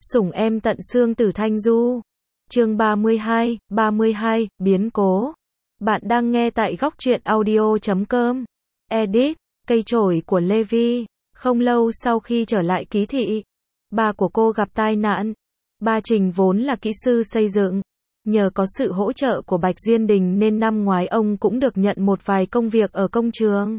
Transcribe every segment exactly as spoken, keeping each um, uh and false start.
Sủng em tận xương Tử Thanh Du. Chương ba mươi hai, ba mươi hai, biến cố. Bạn đang nghe tại góc truyện audio chấm com. Edit, cây chổi của Levi. Không lâu sau khi trở lại ký thị, ba của cô gặp tai nạn. Ba Trình vốn là kỹ sư xây dựng. Nhờ có sự hỗ trợ của Bạch Duyên Đình nên năm ngoái ông cũng được nhận một vài công việc ở công trường.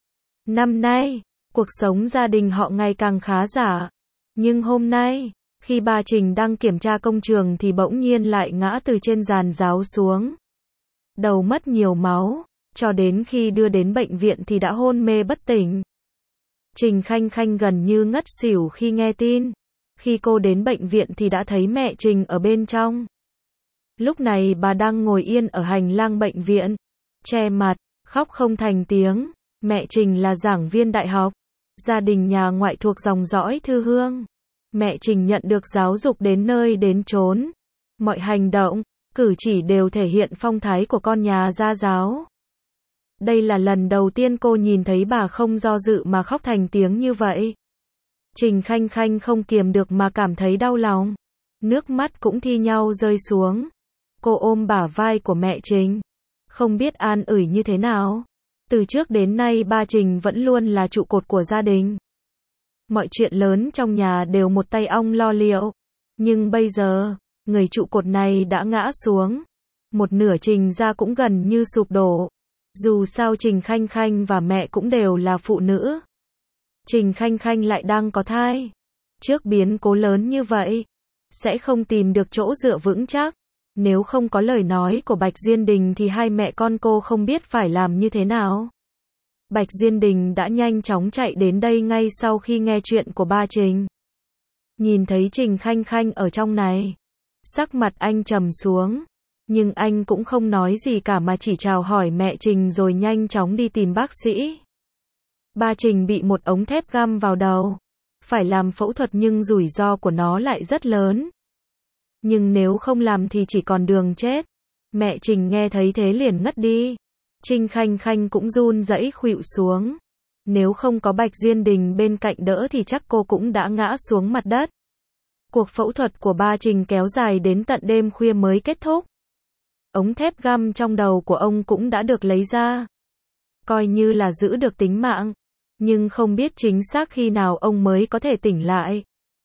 Năm nay, cuộc sống gia đình họ ngày càng khá giả. Nhưng hôm nay, khi ba Trình đang kiểm tra công trường thì bỗng nhiên lại ngã từ trên giàn giáo xuống. Đầu mất nhiều máu, cho đến khi đưa đến bệnh viện thì đã hôn mê bất tỉnh. Trình Khanh Khanh gần như ngất xỉu khi nghe tin. Khi cô đến bệnh viện thì đã thấy mẹ Trình ở bên trong. Lúc này bà đang ngồi yên ở hành lang bệnh viện, che mặt, khóc không thành tiếng. Mẹ Trình là giảng viên đại học, gia đình nhà ngoại thuộc dòng dõi Thư Hương. Mẹ Trình nhận được giáo dục đến nơi đến chốn. Mọi hành động, cử chỉ đều thể hiện phong thái của con nhà gia giáo. Đây là lần đầu tiên cô nhìn thấy bà không do dự mà khóc thành tiếng như vậy. Trình Khanh Khanh không kiềm được mà cảm thấy đau lòng. Nước mắt cũng thi nhau rơi xuống. Cô ôm bả vai của mẹ Trình, không biết an ủi như thế nào. Từ trước đến nay ba Trình vẫn luôn là trụ cột của gia đình. Mọi chuyện lớn trong nhà đều một tay ông lo liệu. Nhưng bây giờ, người trụ cột này đã ngã xuống. Một nửa Trình gia cũng gần như sụp đổ. Dù sao Trình Khanh Khanh và mẹ cũng đều là phụ nữ. Trình Khanh Khanh lại đang có thai. Trước biến cố lớn như vậy, sẽ không tìm được chỗ dựa vững chắc. Nếu không có lời nói của Bạch Duyên Đình thì hai mẹ con cô không biết phải làm như thế nào. Bạch Duyên Đình đã nhanh chóng chạy đến đây ngay sau khi nghe chuyện của ba Trình. Nhìn thấy Trình Khanh Khanh ở trong này, sắc mặt anh trầm xuống. Nhưng anh cũng không nói gì cả mà chỉ chào hỏi mẹ Trình rồi nhanh chóng đi tìm bác sĩ. Ba Trình bị một ống thép găm vào đầu. Phải làm phẫu thuật nhưng rủi ro của nó lại rất lớn. Nhưng nếu không làm thì chỉ còn đường chết. Mẹ Trình nghe thấy thế liền ngất đi. Trình Khanh Khanh cũng run rẩy khuỵu xuống. Nếu không có Bạch Duyên Đình bên cạnh đỡ thì chắc cô cũng đã ngã xuống mặt đất. Cuộc phẫu thuật của ba Trình kéo dài đến tận đêm khuya mới kết thúc. Ống thép găm trong đầu của ông cũng đã được lấy ra. Coi như là giữ được tính mạng. Nhưng không biết chính xác khi nào ông mới có thể tỉnh lại.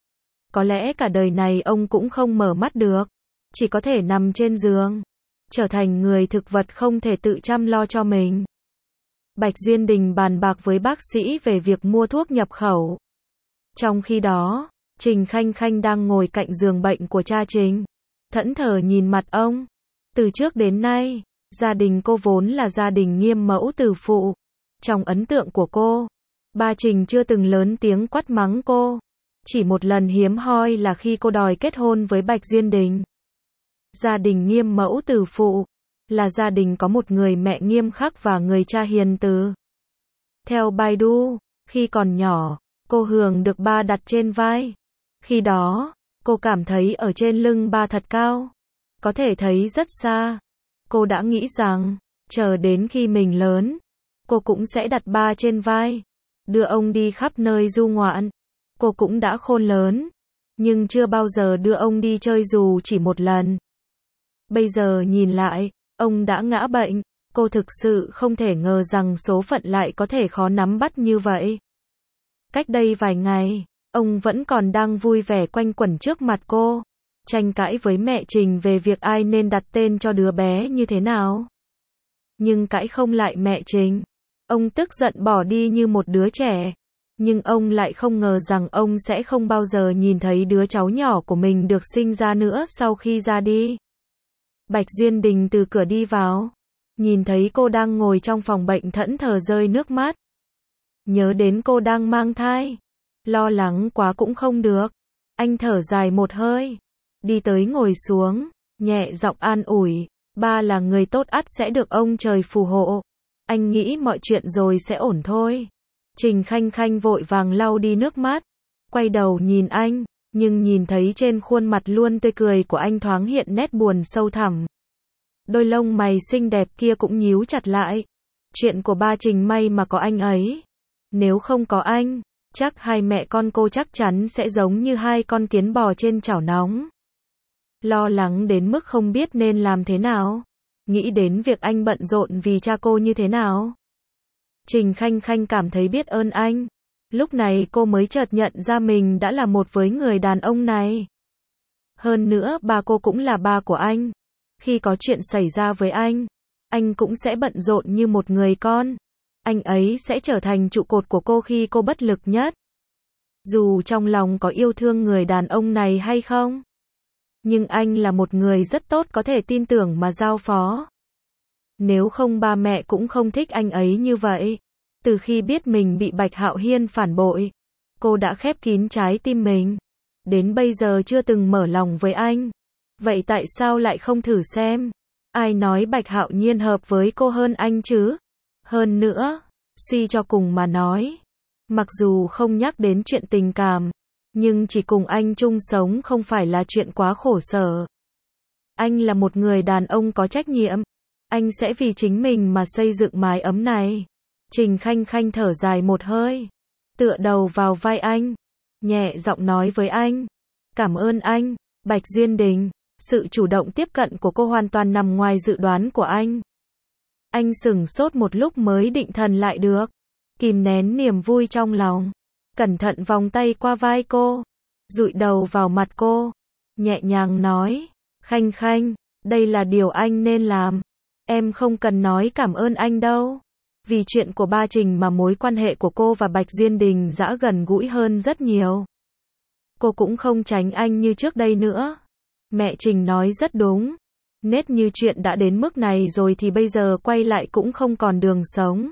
Có lẽ cả đời này ông cũng không mở mắt được. Chỉ có thể nằm trên giường. Trở thành người thực vật không thể tự chăm lo cho mình. Bạch Duyên Đình bàn bạc với bác sĩ về việc mua thuốc nhập khẩu. Trong khi đó, Trình Khanh Khanh đang ngồi cạnh giường bệnh của cha Trình. Thẫn thờ nhìn mặt ông. Từ trước đến nay, gia đình cô vốn là gia đình nghiêm mẫu từ phụ. Trong ấn tượng của cô, ba Trình chưa từng lớn tiếng quát mắng cô. Chỉ một lần hiếm hoi là khi cô đòi kết hôn với Bạch Duyên Đình. Gia đình nghiêm mẫu từ phụ là gia đình có một người mẹ nghiêm khắc và người cha hiền từ. Theo Baidu, khi còn nhỏ, cô Hường được ba đặt trên vai. Khi đó, cô cảm thấy ở trên lưng ba thật cao. Có thể thấy rất xa. Cô đã nghĩ rằng, chờ đến khi mình lớn, cô cũng sẽ đặt ba trên vai. Đưa ông đi khắp nơi du ngoạn. Cô cũng đã khôn lớn. Nhưng chưa bao giờ đưa ông đi chơi dù chỉ một lần. Bây giờ nhìn lại, ông đã ngã bệnh. Cô thực sự không thể ngờ rằng số phận lại có thể khó nắm bắt như vậy. Cách đây vài ngày, ông vẫn còn đang vui vẻ quanh quẩn trước mặt cô. Tranh cãi với mẹ Trình về việc ai nên đặt tên cho đứa bé như thế nào. Nhưng cãi không lại mẹ Trình. Ông tức giận bỏ đi như một đứa trẻ. Nhưng ông lại không ngờ rằng ông sẽ không bao giờ nhìn thấy đứa cháu nhỏ của mình được sinh ra nữa sau khi ra đi. Bạch Duyên Đình từ cửa đi vào. Nhìn thấy cô đang ngồi trong phòng bệnh thẫn thờ rơi nước mắt. Nhớ đến cô đang mang thai. Lo lắng quá cũng không được. Anh thở dài một hơi. Đi tới ngồi xuống. Nhẹ giọng an ủi. Ba là người tốt ắt sẽ được ông trời phù hộ. Anh nghĩ mọi chuyện rồi sẽ ổn thôi. Trình Khanh Khanh vội vàng lau đi nước mắt. Quay đầu nhìn anh. Nhưng nhìn thấy trên khuôn mặt luôn tươi cười của anh thoáng hiện nét buồn sâu thẳm. Đôi lông mày xinh đẹp kia cũng nhíu chặt lại. Chuyện của ba Trình may mà có anh ấy. Nếu không có anh, Chắc hai mẹ con cô chắc chắn sẽ giống như hai con kiến bò trên chảo nóng. Lo lắng đến mức không biết nên làm thế nào. Nghĩ đến việc anh bận rộn vì cha cô như thế nào. Trình Khanh Khanh cảm thấy biết ơn anh. Lúc này cô mới chợt nhận ra mình đã là một với người đàn ông này. Hơn nữa ba cô cũng là ba của anh. Khi có chuyện xảy ra với anh, anh cũng sẽ bận rộn như một người con. Anh ấy sẽ trở thành trụ cột của cô khi cô bất lực nhất. Dù trong lòng có yêu thương người đàn ông này hay không, nhưng anh là một người rất tốt có thể tin tưởng mà giao phó. Nếu không ba mẹ cũng không thích anh ấy như vậy. Từ khi biết mình bị Bạch Hạo Hiên phản bội, cô đã khép kín trái tim mình. Đến bây giờ chưa từng mở lòng với anh. Vậy tại sao lại không thử xem? Ai nói Bạch Hạo Nhiên hợp với cô hơn anh chứ? Hơn nữa, suy cho cùng mà nói, mặc dù không nhắc đến chuyện tình cảm, nhưng chỉ cùng anh chung sống không phải là chuyện quá khổ sở. Anh là một người đàn ông có trách nhiệm. Anh sẽ vì chính mình mà xây dựng mái ấm này. Trình Khanh Khanh thở dài một hơi, tựa đầu vào vai anh, nhẹ giọng nói với anh. Cảm ơn anh, Bạch Duyên Đình. Sự chủ động tiếp cận của cô hoàn toàn nằm ngoài dự đoán của anh. Anh sửng sốt một lúc mới định thần lại được. Kìm nén niềm vui trong lòng. Cẩn thận vòng tay qua vai cô. Dụi đầu vào mặt cô. Nhẹ nhàng nói. Khanh Khanh, đây là điều anh nên làm. Em không cần nói cảm ơn anh đâu. Vì chuyện của ba Trình mà mối quan hệ của cô và Bạch Duyên Đình đã gần gũi hơn rất nhiều. Cô cũng không tránh anh như trước đây nữa. Mẹ Trình nói rất đúng. Nết như chuyện đã đến mức này rồi thì bây giờ quay lại cũng không còn đường sống.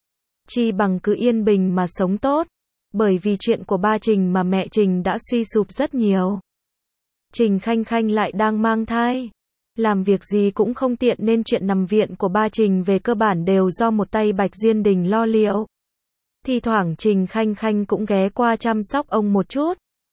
Chi bằng cứ yên bình mà sống tốt. Bởi vì chuyện của ba Trình mà mẹ Trình đã suy sụp rất nhiều. Trình Khanh Khanh lại đang mang thai. Làm việc gì cũng không tiện nên chuyện nằm viện của ba Trình về cơ bản đều do một tay Bạch Duyên Đình lo liệu. Thi thoảng Trình Khanh Khanh cũng ghé qua chăm sóc ông một chút.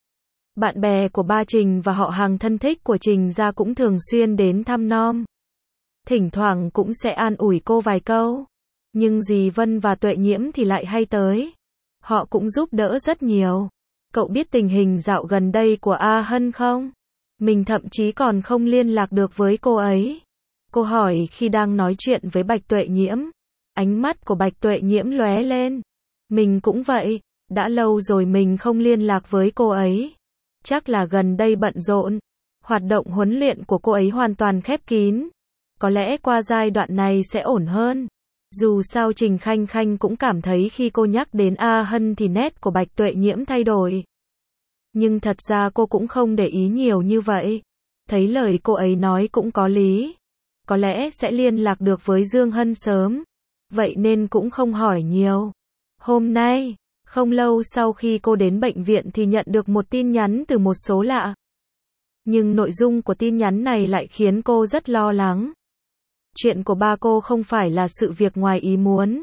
Bạn bè của ba Trình và họ hàng thân thích của Trình gia cũng thường xuyên đến thăm nom. Thỉnh thoảng cũng sẽ an ủi cô vài câu. Nhưng dì Vân và Tuệ Nhiễm thì lại hay tới. Họ cũng giúp đỡ rất nhiều. Cậu biết tình hình dạo gần đây của A Hân không? Mình thậm chí còn không liên lạc được với cô ấy. Cô hỏi khi đang nói chuyện với Bạch Tuệ Nhiễm. Ánh mắt của Bạch Tuệ Nhiễm lóe lên. Mình cũng vậy, đã lâu rồi mình không liên lạc với cô ấy. Chắc là gần đây bận rộn. Hoạt động huấn luyện của cô ấy hoàn toàn khép kín. Có lẽ qua giai đoạn này sẽ ổn hơn. Dù sao Trình Khanh Khanh cũng cảm thấy khi cô nhắc đến A Hân thì nét của Bạch Tuệ Nhiễm thay đổi. Nhưng thật ra cô cũng không để ý nhiều như vậy. Thấy lời cô ấy nói cũng có lý. Có lẽ sẽ liên lạc được với Dương Hân sớm. Vậy nên cũng không hỏi nhiều. Hôm nay, không lâu sau khi cô đến bệnh viện thì nhận được một tin nhắn từ một số lạ. Nhưng nội dung của tin nhắn này lại khiến cô rất lo lắng. Chuyện của ba cô không phải là sự việc ngoài ý muốn.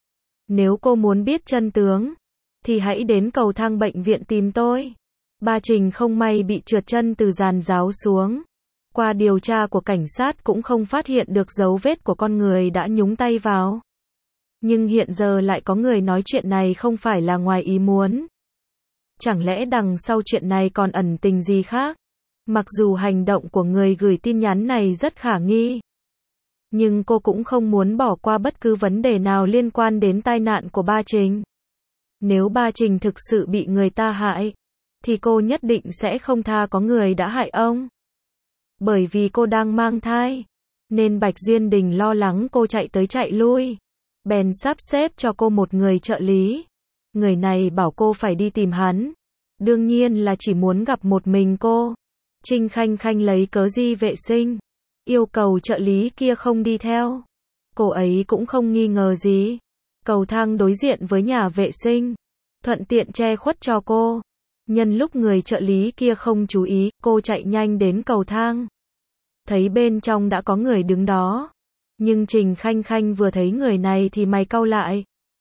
Nếu cô muốn biết chân tướng, thì hãy đến cầu thang bệnh viện tìm tôi. Ba Trình không may bị trượt chân từ giàn giáo xuống. Qua điều tra của cảnh sát cũng không phát hiện được dấu vết của con người đã nhúng tay vào. Nhưng hiện giờ lại có người nói chuyện này không phải là ngoài ý muốn. Chẳng lẽ đằng sau chuyện này còn ẩn tình gì khác? Mặc dù hành động của người gửi tin nhắn này rất khả nghi. Nhưng cô cũng không muốn bỏ qua bất cứ vấn đề nào liên quan đến tai nạn của ba Trình. Nếu ba Trình thực sự bị người ta hại, thì cô nhất định sẽ không tha có người đã hại ông. Bởi vì cô đang mang thai, nên Bạch Duyên Đình lo lắng cô chạy tới chạy lui. Bèn sắp xếp cho cô một người trợ lý. Người này bảo cô phải đi tìm hắn. Đương nhiên là chỉ muốn gặp một mình cô. Trình Khanh Khanh lấy cớ đi vệ sinh. Yêu cầu trợ lý kia không đi theo. Cô ấy cũng không nghi ngờ gì. Cầu thang đối diện với nhà vệ sinh. Thuận tiện che khuất cho cô. Nhân lúc người trợ lý kia không chú ý, cô chạy nhanh đến cầu thang. Thấy bên trong đã có người đứng đó. Nhưng Trình Khanh Khanh vừa thấy người này thì mày cau lại.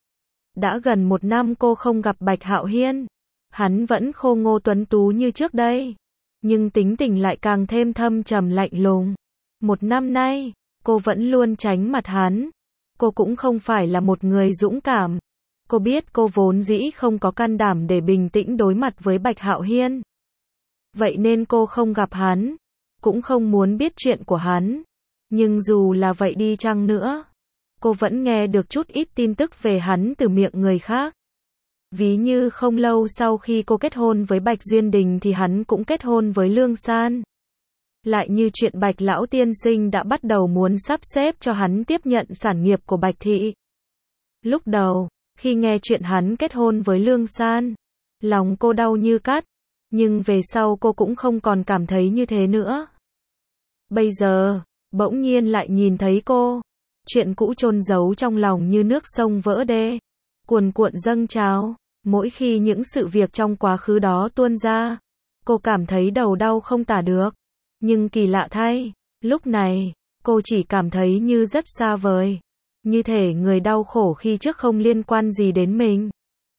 Đã gần một năm cô không gặp Bạch Hạo Hiên. Hắn vẫn khô ngô tuấn tú như trước đây. Nhưng tính tình lại càng thêm thâm trầm lạnh lùng. Một năm nay, cô vẫn luôn tránh mặt hắn. Cô cũng không phải là một người dũng cảm. Cô biết cô vốn dĩ không có can đảm để bình tĩnh đối mặt với Bạch Hạo Hiên. Vậy nên cô không gặp hắn, cũng không muốn biết chuyện của hắn. Nhưng dù là vậy đi chăng nữa, cô vẫn nghe được chút ít tin tức về hắn từ miệng người khác. Ví như không lâu sau khi cô kết hôn với Bạch Duyên Đình thì hắn cũng kết hôn với Lương San. Lại như chuyện Bạch Lão Tiên Sinh đã bắt đầu muốn sắp xếp cho hắn tiếp nhận sản nghiệp của Bạch Thị. Lúc đầu, khi nghe chuyện hắn kết hôn với Lương San, lòng cô đau như cắt, nhưng về sau cô cũng không còn cảm thấy như thế nữa. Bây giờ, bỗng nhiên lại nhìn thấy cô, chuyện cũ chôn giấu trong lòng như nước sông vỡ đê, cuồn cuộn dâng trào. Mỗi khi những sự việc trong quá khứ đó tuôn ra, cô cảm thấy đầu đau không tả được. Nhưng kỳ lạ thay, lúc này, cô chỉ cảm thấy như rất xa vời. Như thể người đau khổ khi trước không liên quan gì đến mình.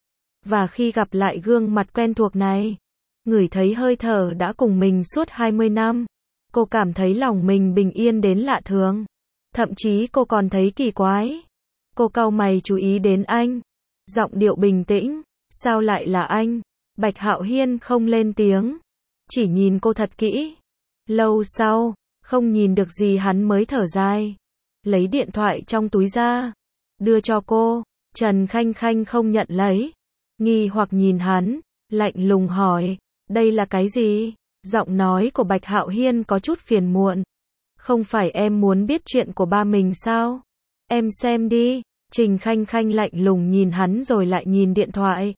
Và khi gặp lại gương mặt quen thuộc này, ngửi thấy hơi thở đã cùng mình suốt hai mươi năm, cô cảm thấy lòng mình bình yên đến lạ thường. Thậm chí cô còn thấy kỳ quái. Cô cau mày chú ý đến anh. Giọng điệu bình tĩnh. Sao lại là anh? Bạch Hạo Hiên không lên tiếng, chỉ nhìn cô thật kỹ. Lâu sau, không nhìn được gì hắn mới thở dài, lấy điện thoại trong túi ra, đưa cho cô. Trần Khanh Khanh không nhận lấy, nghi hoặc nhìn hắn, lạnh lùng hỏi, đây là cái gì? Giọng nói của Bạch Hạo Hiên có chút phiền muộn. Không phải em muốn biết chuyện của ba mình sao? Em xem đi. Trình Khanh Khanh lạnh lùng nhìn hắn rồi lại nhìn điện thoại.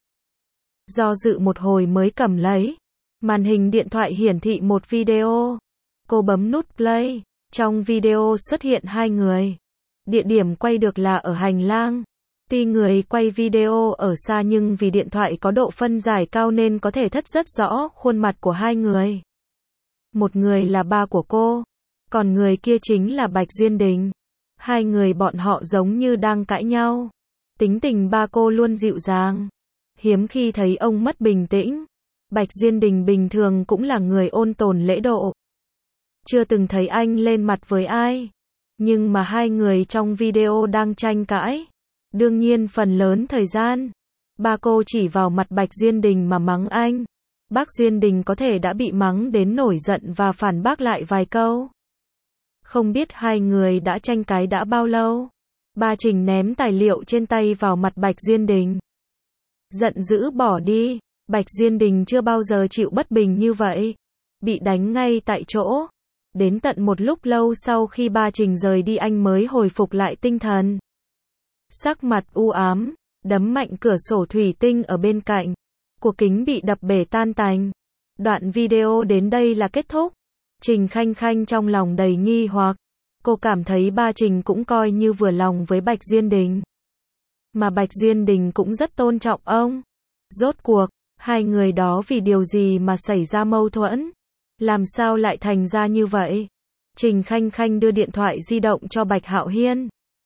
Do dự một hồi mới cầm lấy. Màn hình điện thoại hiển thị một video. Cô bấm nút play. Trong video xuất hiện hai người. Địa điểm quay được là ở hành lang. Tuy người quay video ở xa nhưng vì điện thoại có độ phân giải cao nên có thể thất rất rõ khuôn mặt của hai người. Một người là ba của cô, còn người kia chính là Bạch Duyên Đình. Hai người bọn họ giống như đang cãi nhau. Tính tình ba cô luôn dịu dàng, hiếm khi thấy ông mất bình tĩnh. Bạch Duyên Đình bình thường cũng là người ôn tồn lễ độ, chưa từng thấy anh lên mặt với ai. Nhưng mà hai người trong video đang tranh cãi. Đương nhiên phần lớn thời gian, ba cô chỉ vào mặt Bạch Duyên Đình mà mắng anh. Bác Duyên Đình có thể đã bị mắng đến nổi giận và phản bác lại vài câu. Không biết hai người đã tranh cãi đã bao lâu. Ba Trình ném tài liệu trên tay vào mặt Bạch Duyên Đình. Giận dữ bỏ đi. Bạch Duyên Đình chưa bao giờ chịu bất bình như vậy. Bị đánh ngay tại chỗ. Đến tận một lúc lâu sau khi ba Trình rời đi anh mới hồi phục lại tinh thần. Sắc mặt u ám, đấm mạnh cửa sổ thủy tinh ở bên cạnh. Của kính bị đập bể tan tành. Đoạn video đến đây là kết thúc. Trình Khanh Khanh trong lòng đầy nghi hoặc. Cô cảm thấy ba Trình cũng coi như vừa lòng với Bạch Duyên Đình. Mà Bạch Duyên Đình cũng rất tôn trọng ông. Rốt cuộc, hai người đó vì điều gì mà xảy ra mâu thuẫn? Làm sao lại thành ra như vậy? Trình Khanh Khanh đưa điện thoại di động cho Bạch Hạo Hiên.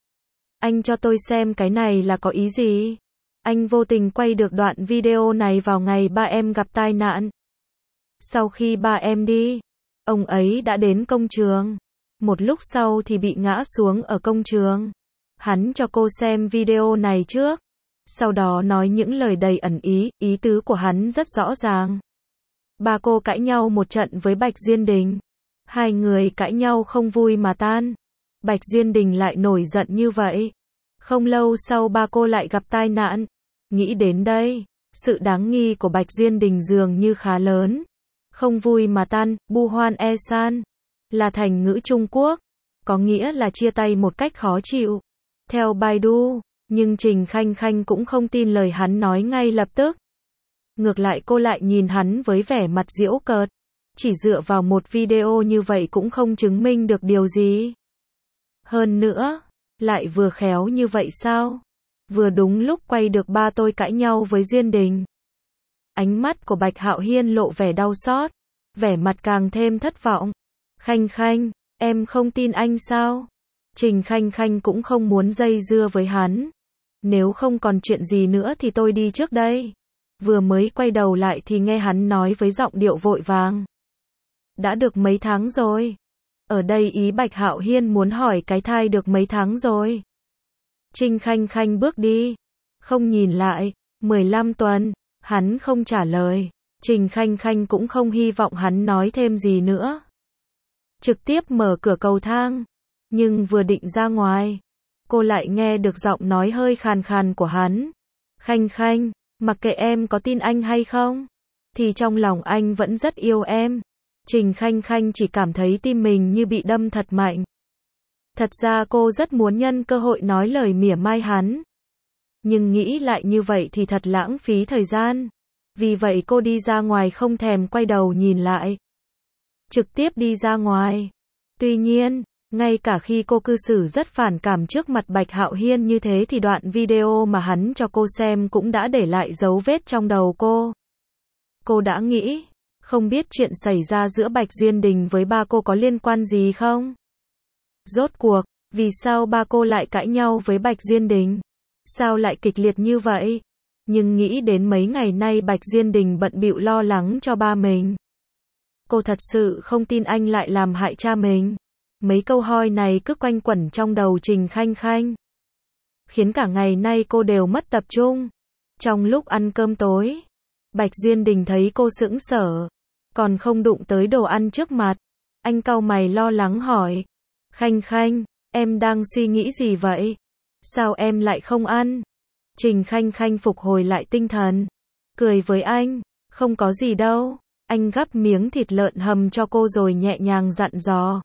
Anh cho tôi xem cái này là có ý gì? Anh vô tình quay được đoạn video này vào ngày ba em gặp tai nạn. Sau khi ba em đi, ông ấy đã đến công trường. Một lúc sau thì bị ngã xuống ở công trường. Hắn cho cô xem video này trước. Sau đó nói những lời đầy ẩn ý, ý tứ của hắn rất rõ ràng. Ba cô cãi nhau một trận với Bạch Duyên Đình. Hai người cãi nhau không vui mà tan. Bạch Duyên Đình lại nổi giận như vậy. Không lâu sau ba cô lại gặp tai nạn. Nghĩ đến đây, sự đáng nghi của Bạch Duyên Đình dường như khá lớn. Không vui mà tan, bu hoan e san, là thành ngữ Trung Quốc, có nghĩa là chia tay một cách khó chịu. Theo Baidu, nhưng Trình Khanh Khanh cũng không tin lời hắn nói ngay lập tức. Ngược lại cô lại nhìn hắn với vẻ mặt giễu cợt. Chỉ dựa vào một video như vậy cũng không chứng minh được điều gì. Hơn nữa, lại vừa khéo như vậy sao? Vừa đúng lúc quay được ba tôi cãi nhau với Duyên Đình. Ánh mắt của Bạch Hạo Hiên lộ vẻ đau xót, vẻ mặt càng thêm thất vọng. Khanh Khanh, em không tin anh sao? Trình Khanh Khanh cũng không muốn dây dưa với hắn. Nếu không còn chuyện gì nữa thì tôi đi trước đây. Vừa mới quay đầu lại thì nghe hắn nói với giọng điệu vội vàng. Đã được mấy tháng rồi. Ở đây ý Bạch Hạo Hiên muốn hỏi cái thai được mấy tháng rồi. Trình Khanh Khanh bước đi. Không nhìn lại. mười lăm tuần. Hắn không trả lời. Trình Khanh Khanh cũng không hy vọng hắn nói thêm gì nữa. Trực tiếp mở cửa cầu thang. Nhưng vừa định ra ngoài, cô lại nghe được giọng nói hơi khàn khàn của hắn. Khanh Khanh, mặc kệ em có tin anh hay không, thì trong lòng anh vẫn rất yêu em. Trình Khanh Khanh chỉ cảm thấy tim mình như bị đâm thật mạnh. Thật ra cô rất muốn nhân cơ hội nói lời mỉa mai hắn. Nhưng nghĩ lại như vậy thì thật lãng phí thời gian. Vì vậy cô đi ra ngoài không thèm quay đầu nhìn lại. Trực tiếp đi ra ngoài. Tuy nhiên, ngay cả khi cô cư xử rất phản cảm trước mặt Bạch Hạo Hiên như thế thì đoạn video mà hắn cho cô xem cũng đã để lại dấu vết trong đầu cô. Cô đã nghĩ, không biết chuyện xảy ra giữa Bạch Duyên Đình với ba cô có liên quan gì không? Rốt cuộc, vì sao ba cô lại cãi nhau với Bạch Duyên Đình? Sao lại kịch liệt như vậy? Nhưng nghĩ đến mấy ngày nay Bạch Duyên Đình bận bịu lo lắng cho ba mình. Cô thật sự không tin anh lại làm hại cha mình. Mấy câu hỏi này cứ quanh quẩn trong đầu Trình Khanh Khanh. Khiến cả ngày nay cô đều mất tập trung. Trong lúc ăn cơm tối, Bạch Duyên Đình thấy cô sững sờ, còn không đụng tới đồ ăn trước mặt. Anh cau mày lo lắng hỏi. Khanh Khanh, em đang suy nghĩ gì vậy? Sao em lại không ăn? Trình Khanh Khanh phục hồi lại tinh thần. Cười với anh. Không có gì đâu. Anh gắp miếng thịt lợn hầm cho cô rồi nhẹ nhàng dặn dò.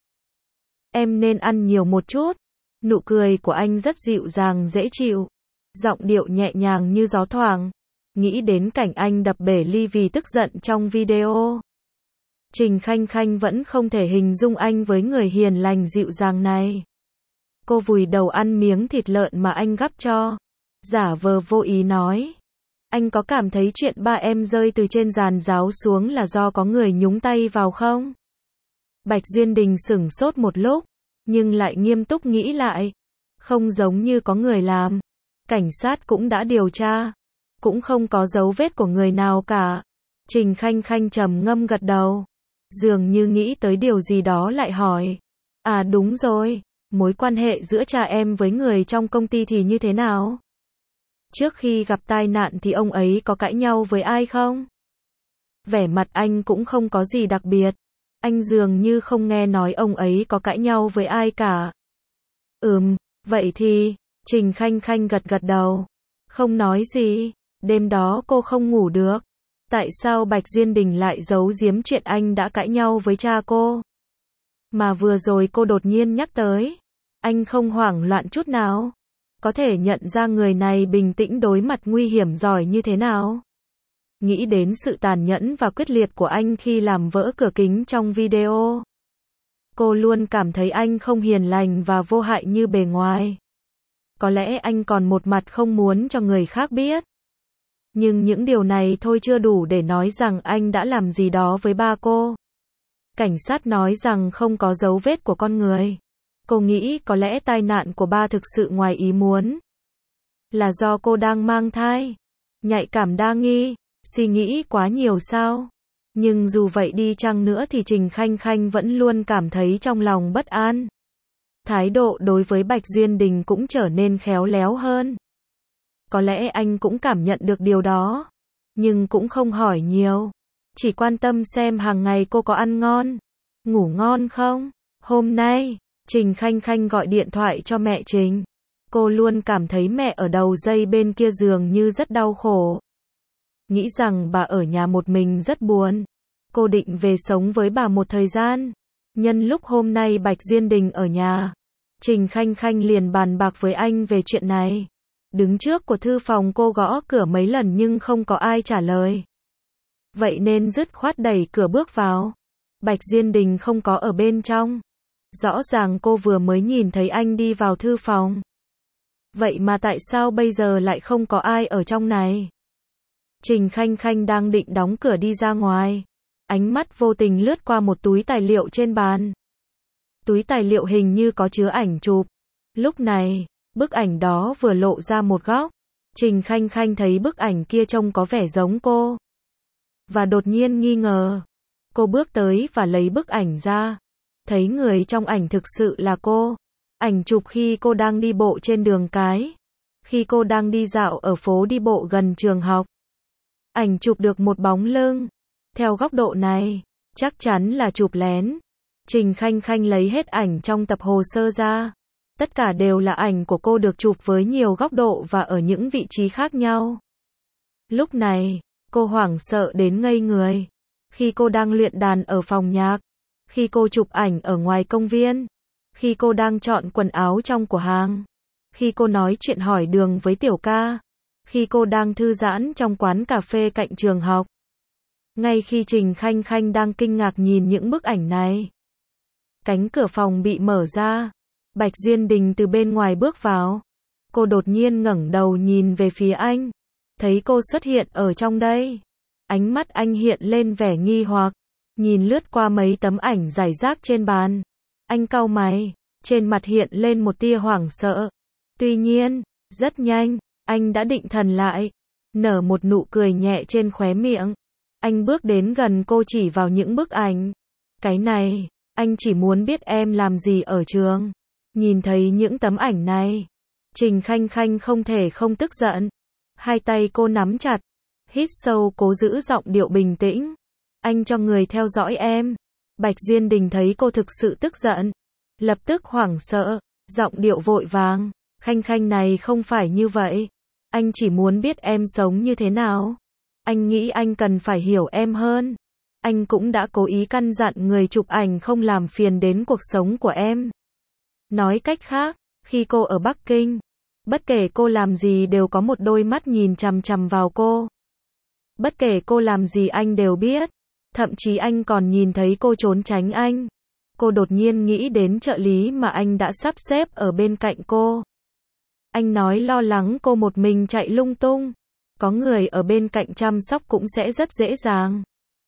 Em nên ăn nhiều một chút. Nụ cười của anh rất dịu dàng dễ chịu. Giọng điệu nhẹ nhàng như gió thoảng. Nghĩ đến cảnh anh đập bể ly vì tức giận trong video. Trình Khanh Khanh vẫn không thể hình dung anh với người hiền lành dịu dàng này. Cô vùi đầu ăn miếng thịt lợn mà anh gắp cho. Giả vờ vô ý nói. Anh có cảm thấy chuyện ba em rơi từ trên giàn giáo xuống là do có người nhúng tay vào không? Bạch Duyên Đình sửng sốt một lúc, nhưng lại nghiêm túc nghĩ lại. Không giống như có người làm. Cảnh sát cũng đã điều tra. Cũng không có dấu vết của người nào cả. Trình Khanh Khanh trầm ngâm gật đầu. Dường như nghĩ tới điều gì đó lại hỏi. À đúng rồi, mối quan hệ giữa cha em với người trong công ty thì như thế nào? Trước khi gặp tai nạn thì ông ấy có cãi nhau với ai không? Vẻ mặt anh cũng không có gì đặc biệt. Anh dường như không nghe nói ông ấy có cãi nhau với ai cả. Ừm, vậy thì, Trình Khanh Khanh gật gật đầu. Không nói gì, đêm đó cô không ngủ được. Tại sao Bạch Duyên Đình lại giấu giếm chuyện anh đã cãi nhau với cha cô? Mà vừa rồi cô đột nhiên nhắc tới. Anh không hoảng loạn chút nào. Có thể nhận ra người này bình tĩnh đối mặt nguy hiểm giỏi như thế nào. Nghĩ đến sự tàn nhẫn và quyết liệt của anh khi làm vỡ cửa kính trong video. Cô luôn cảm thấy anh không hiền lành và vô hại như bề ngoài. Có lẽ anh còn một mặt không muốn cho người khác biết. Nhưng những điều này thôi chưa đủ để nói rằng anh đã làm gì đó với ba cô. Cảnh sát nói rằng không có dấu vết của con người. Cô nghĩ có lẽ tai nạn của ba thực sự ngoài ý muốn. Là do cô đang mang thai. Nhạy cảm đa nghi. Suy nghĩ quá nhiều sao? Nhưng dù vậy đi chăng nữa thì Trình Khanh Khanh vẫn luôn cảm thấy trong lòng bất an. Thái độ đối với Bạch Duyên Đình cũng trở nên khéo léo hơn. Có lẽ anh cũng cảm nhận được điều đó. Nhưng cũng không hỏi nhiều. Chỉ quan tâm xem hàng ngày cô có ăn ngon, ngủ ngon không. Hôm nay, Trình Khanh Khanh gọi điện thoại cho mẹ Trình. Cô luôn cảm thấy mẹ ở đầu dây bên kia dường như rất đau khổ. Nghĩ rằng bà ở nhà một mình rất buồn. Cô định về sống với bà một thời gian. Nhân lúc hôm nay Bạch Duyên Đình ở nhà, Trình Khanh Khanh liền bàn bạc với anh về chuyện này. Đứng trước của thư phòng cô gõ cửa mấy lần nhưng không có ai trả lời. Vậy nên dứt khoát đẩy cửa bước vào. Bạch Duyên Đình không có ở bên trong. Rõ ràng cô vừa mới nhìn thấy anh đi vào thư phòng. Vậy mà tại sao bây giờ lại không có ai ở trong này? Trình Khanh Khanh đang định đóng cửa đi ra ngoài. Ánh mắt vô tình lướt qua một túi tài liệu trên bàn. Túi tài liệu hình như có chứa ảnh chụp. Lúc này, bức ảnh đó vừa lộ ra một góc. Trình Khanh Khanh thấy bức ảnh kia trông có vẻ giống cô. Và đột nhiên nghi ngờ. Cô bước tới và lấy bức ảnh ra. Thấy người trong ảnh thực sự là cô. Ảnh chụp khi cô đang đi bộ trên đường cái. khi cô đang đi dạo ở phố đi bộ gần trường học. Ảnh chụp được một bóng lưng. Theo góc độ này, chắc chắn là chụp lén. Trình Khanh Khanh lấy hết ảnh trong tập hồ sơ ra. Tất cả đều là ảnh của cô được chụp với nhiều góc độ và ở những vị trí khác nhau. Lúc này, cô hoảng sợ đến ngây người. Khi cô đang luyện đàn ở phòng nhạc, khi cô chụp ảnh ở ngoài công viên, khi cô đang chọn quần áo trong cửa hàng, khi cô nói chuyện hỏi đường với Tiểu Ca, khi cô đang thư giãn trong quán cà phê cạnh trường học. Ngay khi Trình Khanh Khanh đang kinh ngạc nhìn những bức ảnh này, cánh cửa phòng bị mở ra. Bạch Duyên Đình từ bên ngoài bước vào. Cô đột nhiên ngẩng đầu nhìn về phía anh. Thấy cô xuất hiện ở trong đây. Ánh mắt anh hiện lên vẻ nghi hoặc. Nhìn lướt qua mấy tấm ảnh rải rác trên bàn. Anh cau mày. Trên mặt hiện lên một tia hoảng sợ. Tuy nhiên, rất nhanh, anh đã định thần lại. Nở một nụ cười nhẹ trên khóe miệng. Anh bước đến gần cô chỉ vào những bức ảnh. Cái này, anh chỉ muốn biết em làm gì ở trường. Nhìn thấy những tấm ảnh này, Trình Khanh Khanh không thể không tức giận. Hai tay cô nắm chặt, hít sâu cố giữ giọng điệu bình tĩnh. Anh cho người theo dõi em. Bạch Duyên Đình thấy cô thực sự tức giận, lập tức hoảng sợ, giọng điệu vội vàng. Khanh Khanh này không phải như vậy. Anh chỉ muốn biết em sống như thế nào. Anh nghĩ anh cần phải hiểu em hơn. Anh cũng đã cố ý căn dặn người chụp ảnh không làm phiền đến cuộc sống của em. Nói cách khác, khi cô ở Bắc Kinh, bất kể cô làm gì đều có một đôi mắt nhìn chằm chằm vào cô. Bất kể cô làm gì anh đều biết. Thậm chí anh còn nhìn thấy cô trốn tránh anh. Cô đột nhiên nghĩ đến trợ lý mà anh đã sắp xếp ở bên cạnh cô. Anh nói lo lắng cô một mình chạy lung tung. Có người ở bên cạnh chăm sóc cũng sẽ rất dễ dàng.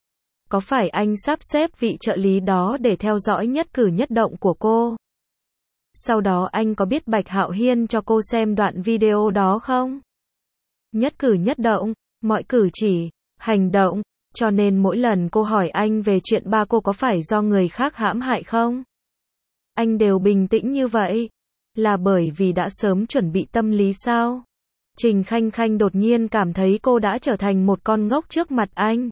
Có phải anh sắp xếp vị trợ lý đó để theo dõi nhất cử nhất động của cô? Sau đó anh có biết Bạch Hạo Hiên cho cô xem đoạn video đó không? Nhất cử nhất động, mọi cử chỉ, hành động, cho nên mỗi lần cô hỏi anh về chuyện ba cô có phải do người khác hãm hại không? Anh đều bình tĩnh như vậy. Là bởi vì đã sớm chuẩn bị tâm lý sao? Trình Khanh Khanh đột nhiên cảm thấy cô đã trở thành một con ngốc trước mặt anh.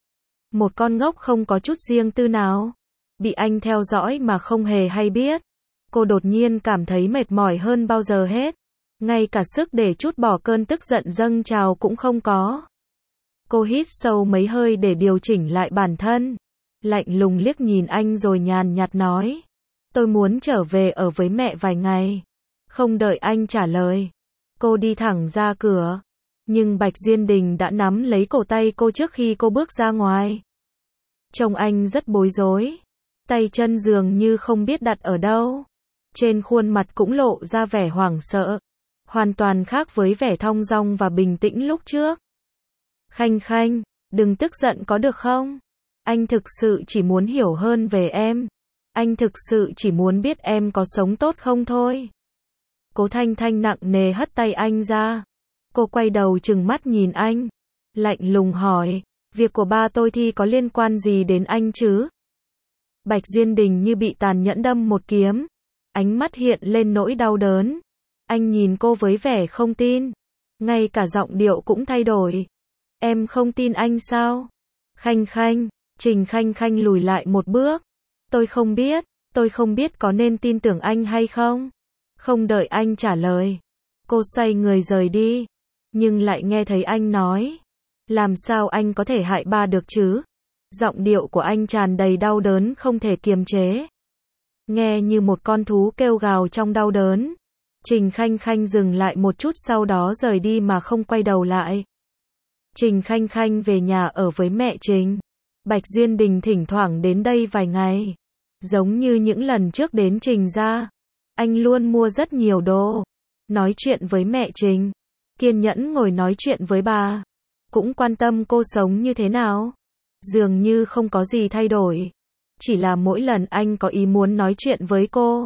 Một con ngốc không có chút riêng tư nào. Bị anh theo dõi mà không hề hay biết. Cô đột nhiên cảm thấy mệt mỏi hơn bao giờ hết. Ngay cả sức để trút bỏ cơn tức giận dâng trào cũng không có. Cô hít sâu mấy hơi để điều chỉnh lại bản thân. Lạnh lùng liếc nhìn anh rồi nhàn nhạt nói. Tôi muốn trở về ở với mẹ vài ngày. Không đợi anh trả lời, cô đi thẳng ra cửa. Nhưng Bạch Duyên Đình đã nắm lấy cổ tay cô trước khi cô bước ra ngoài. Trông anh rất bối rối. Tay chân dường như không biết đặt ở đâu. Trên khuôn mặt cũng lộ ra vẻ hoảng sợ. Hoàn toàn khác với vẻ thong dong và bình tĩnh lúc trước. Khanh Khanh, đừng tức giận có được không? Anh thực sự chỉ muốn hiểu hơn về em. Anh thực sự chỉ muốn biết em có sống tốt không thôi. Cố Thanh Thanh nặng nề hất tay anh ra. Cô quay đầu trừng mắt nhìn anh. Lạnh lùng hỏi, việc của ba tôi thì có liên quan gì đến anh chứ? Bạch Duyên Đình như bị tàn nhẫn đâm một kiếm. Ánh mắt hiện lên nỗi đau đớn. Anh nhìn cô với vẻ không tin. Ngay cả giọng điệu cũng thay đổi. Em không tin anh sao? Khanh Khanh, Trình Khanh Khanh lùi lại một bước. Tôi không biết, tôi không biết có nên tin tưởng anh hay không. Không đợi anh trả lời, cô xoay người rời đi. Nhưng lại nghe thấy anh nói. Làm sao anh có thể hại ba được chứ? Giọng điệu của anh tràn đầy đau đớn không thể kiềm chế. Nghe như một con thú kêu gào trong đau đớn. Trình Khanh Khanh dừng lại một chút sau đó rời đi mà không quay đầu lại. Trình Khanh Khanh về nhà ở với mẹ Trình. Bạch Duyên Đình thỉnh thoảng đến đây vài ngày. Giống như những lần trước đến Trình ra. Anh luôn mua rất nhiều đồ. Nói chuyện với mẹ Trình. Kiên nhẫn ngồi nói chuyện với bà. Cũng quan tâm cô sống như thế nào. Dường như không có gì thay đổi. Chỉ là mỗi lần anh có ý muốn nói chuyện với cô,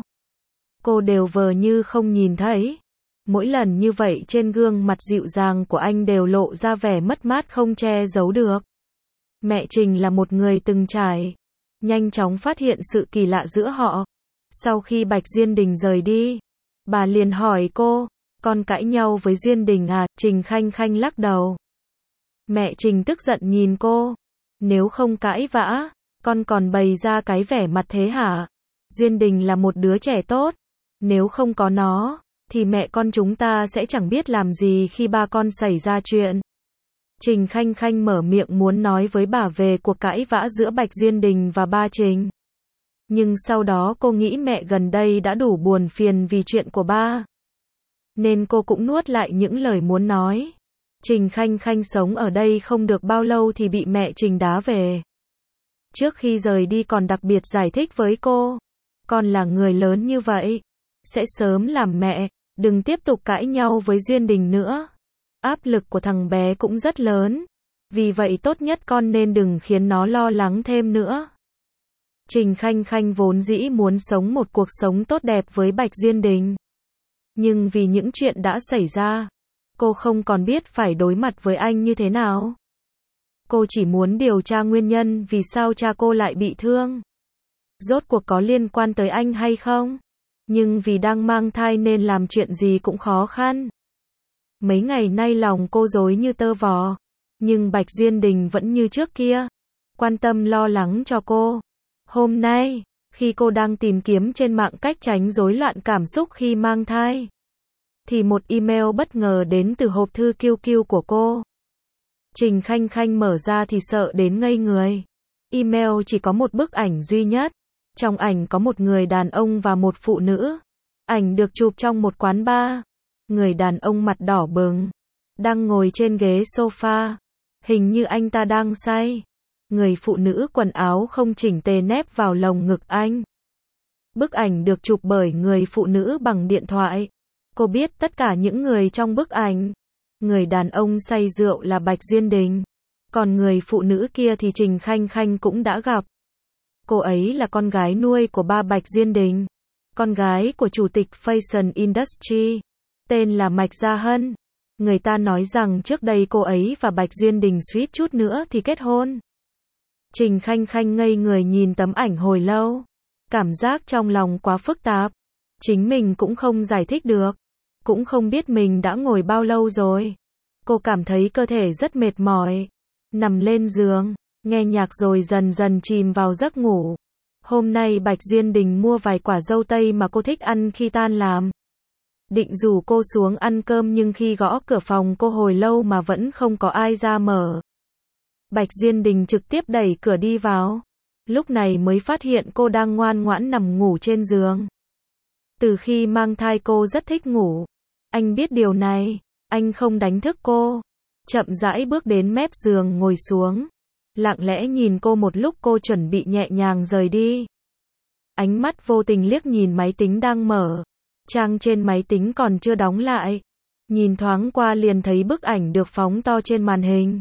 cô đều vờ như không nhìn thấy. Mỗi lần như vậy trên gương mặt dịu dàng của anh đều lộ ra vẻ mất mát không che giấu được. Mẹ Trình là một người từng trải. Nhanh chóng phát hiện sự kỳ lạ giữa họ. Sau khi Bạch Duyên Đình rời đi, bà liền hỏi cô, Con cãi nhau với Duyên Đình à? Trình Khanh Khanh lắc đầu. Mẹ Trình tức giận nhìn cô. Nếu không cãi vã, con còn bày ra cái vẻ mặt thế hả? Duyên Đình là một đứa trẻ tốt. Nếu không có nó, thì mẹ con chúng ta sẽ chẳng biết làm gì khi ba con xảy ra chuyện. Trình Khanh Khanh mở miệng muốn nói với bà về cuộc cãi vã giữa Bạch Duyên Đình và ba Trình. Nhưng sau đó cô nghĩ mẹ gần đây đã đủ buồn phiền vì chuyện của ba. Nên cô cũng nuốt lại những lời muốn nói. Trình Khanh Khanh sống ở đây không được bao lâu thì bị mẹ Trình đá về. Trước khi rời đi còn đặc biệt giải thích với cô. Con là người lớn như vậy, sẽ sớm làm mẹ, đừng tiếp tục cãi nhau với Duyên Đình nữa. Áp lực của thằng bé cũng rất lớn. Vì vậy tốt nhất con nên đừng khiến nó lo lắng thêm nữa. Trình Khanh Khanh vốn dĩ muốn sống một cuộc sống tốt đẹp với Bạch Duyên Đình. Nhưng vì những chuyện đã xảy ra, cô không còn biết phải đối mặt với anh như thế nào. Cô chỉ muốn điều tra nguyên nhân vì sao cha cô lại bị thương. Rốt cuộc có liên quan tới anh hay không? Nhưng vì đang mang thai nên làm chuyện gì cũng khó khăn. Mấy ngày nay lòng cô rối như tơ vò. Nhưng Bạch Duyên Đình vẫn như trước kia. Quan tâm lo lắng cho cô. Hôm nay, khi cô đang tìm kiếm trên mạng cách tránh rối loạn cảm xúc khi mang thai, thì một email bất ngờ đến từ hộp thư Q Q của cô. Trình Khanh Khanh mở ra thì sợ đến ngây người. Email chỉ có một bức ảnh duy nhất. Trong ảnh có một người đàn ông và một phụ nữ. Ảnh được chụp trong một quán bar. Người đàn ông mặt đỏ bừng, đang ngồi trên ghế sofa. Hình như anh ta đang say. Người phụ nữ quần áo không chỉnh tề nép vào lồng ngực anh. Bức ảnh được chụp bởi người phụ nữ bằng điện thoại. Cô biết tất cả những người trong bức ảnh. Người đàn ông say rượu là Bạch Duyên Đình. Còn người phụ nữ kia thì Trình Khanh Khanh cũng đã gặp. Cô ấy là con gái nuôi của ba Bạch Duyên Đình. Con gái của chủ tịch Fashion Industry. Tên là Mạch Gia Hân. Người ta nói rằng trước đây cô ấy và Bạch Duyên Đình suýt chút nữa thì kết hôn. Trình Khanh Khanh ngây người nhìn tấm ảnh hồi lâu. Cảm giác trong lòng quá phức tạp. Chính mình cũng không giải thích được. Cũng không biết mình đã ngồi bao lâu rồi. Cô cảm thấy cơ thể rất mệt mỏi. Nằm lên giường, nghe nhạc rồi dần dần chìm vào giấc ngủ. Hôm nay Bạch Duyên Đình mua vài quả dâu tây mà cô thích ăn khi tan làm. Định rủ cô xuống ăn cơm nhưng khi gõ cửa phòng cô hồi lâu mà vẫn không có ai ra mở. Bạch Duyên Đình trực tiếp đẩy cửa đi vào. Lúc này mới phát hiện cô đang ngoan ngoãn nằm ngủ trên giường. Từ khi mang thai cô rất thích ngủ. Anh biết điều này. Anh không đánh thức cô. Chậm rãi bước đến mép giường ngồi xuống. Lặng lẽ nhìn cô một lúc cô chuẩn bị nhẹ nhàng rời đi. Ánh mắt vô tình liếc nhìn máy tính đang mở. Trang trên máy tính còn chưa đóng lại. Nhìn thoáng qua liền thấy bức ảnh được phóng to trên màn hình.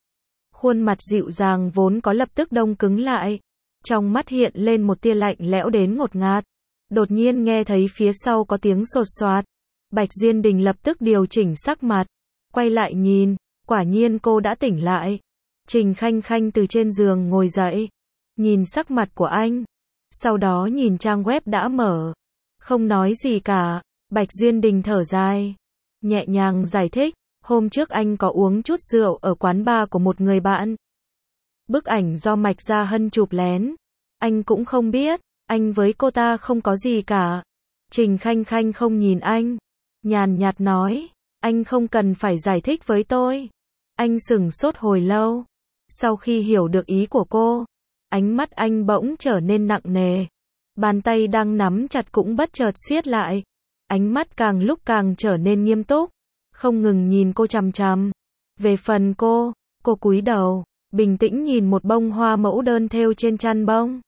Khuôn mặt dịu dàng vốn có lập tức đông cứng lại. Trong mắt hiện lên một tia lạnh lẽo đến ngột ngạt. Đột nhiên nghe thấy phía sau có tiếng sột soạt. Bạch Duyên Đình lập tức điều chỉnh sắc mặt. Quay lại nhìn, quả nhiên cô đã tỉnh lại. Trình Khanh Khanh từ trên giường ngồi dậy. Nhìn sắc mặt của anh. Sau đó nhìn trang web đã mở. Không nói gì cả. Bạch Duyên Đình thở dài. Nhẹ nhàng giải thích. Hôm trước anh có uống chút rượu ở quán bar của một người bạn. Bức ảnh do Mạch Gia Hân chụp lén. Anh cũng không biết. Anh với cô ta không có gì cả. Trình Khanh Khanh không nhìn anh. Nhàn nhạt nói. Anh không cần phải giải thích với tôi. Anh sững sốt hồi lâu. Sau khi hiểu được ý của cô, ánh mắt anh bỗng trở nên nặng nề. Bàn tay đang nắm chặt cũng bất chợt siết lại. Ánh mắt càng lúc càng trở nên nghiêm túc. Không ngừng nhìn cô chằm chằm. Về phần cô, cô cúi đầu, bình tĩnh nhìn một bông hoa mẫu đơn thêu trên chăn bông.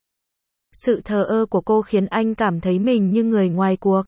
Sự thờ ơ của cô khiến anh cảm thấy mình như người ngoài cuộc.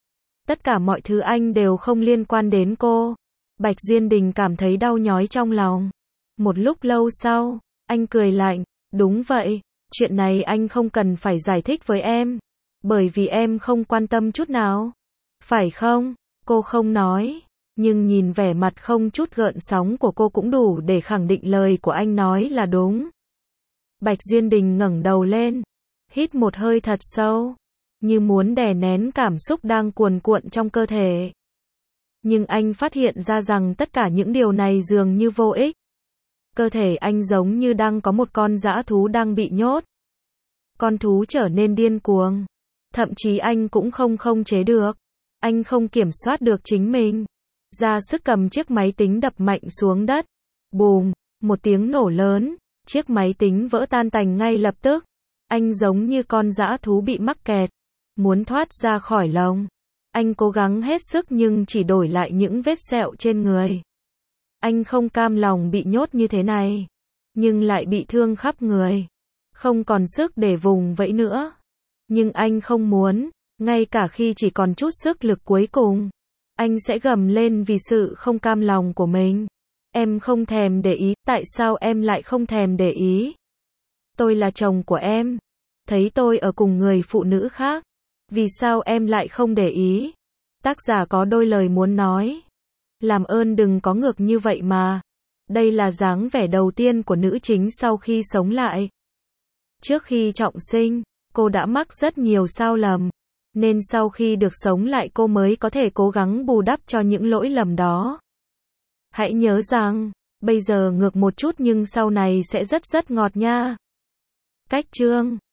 Tất cả mọi thứ anh đều không liên quan đến cô. Bạch Duyên Đình cảm thấy đau nhói trong lòng. Một lúc lâu sau, anh cười lạnh. Đúng vậy, chuyện này anh không cần phải giải thích với em. Bởi vì em không quan tâm chút nào. Phải không? Cô không nói. Nhưng nhìn vẻ mặt không chút gợn sóng của cô cũng đủ để khẳng định lời của anh nói là đúng. Bạch Duyên Đình ngẩng đầu lên. Hít một hơi thật sâu. Như muốn đè nén cảm xúc đang cuồn cuộn trong cơ thể. Nhưng anh phát hiện ra rằng tất cả những điều này dường như vô ích. Cơ thể anh giống như đang có một con dã thú đang bị nhốt. Con thú trở nên điên cuồng. Thậm chí anh cũng không khống chế được. Anh không kiểm soát được chính mình. Ra sức cầm chiếc máy tính đập mạnh xuống đất. Bùm, một tiếng nổ lớn, chiếc máy tính vỡ tan tành ngay lập tức. Anh giống như con dã thú bị mắc kẹt, muốn thoát ra khỏi lồng. Anh cố gắng hết sức nhưng chỉ đổi lại những vết sẹo trên người. Anh không cam lòng bị nhốt như thế này, nhưng lại bị thương khắp người. Không còn sức để vùng vẫy nữa. Nhưng anh không muốn, ngay cả khi chỉ còn chút sức lực cuối cùng, anh sẽ gầm lên vì sự không cam lòng của mình. Em không thèm để ý, tại sao em lại không thèm để ý? Tôi là chồng của em. Thấy tôi ở cùng người phụ nữ khác. Vì sao em lại không để ý? Tác giả có đôi lời muốn nói. Làm ơn đừng có ngược như vậy mà. Đây là dáng vẻ đầu tiên của nữ chính sau khi sống lại. Trước khi trọng sinh, cô đã mắc rất nhiều sai lầm. Nên sau khi được sống lại cô mới có thể cố gắng bù đắp cho những lỗi lầm đó. Hãy nhớ rằng, bây giờ ngược một chút nhưng sau này sẽ rất rất ngọt nha. Cách chương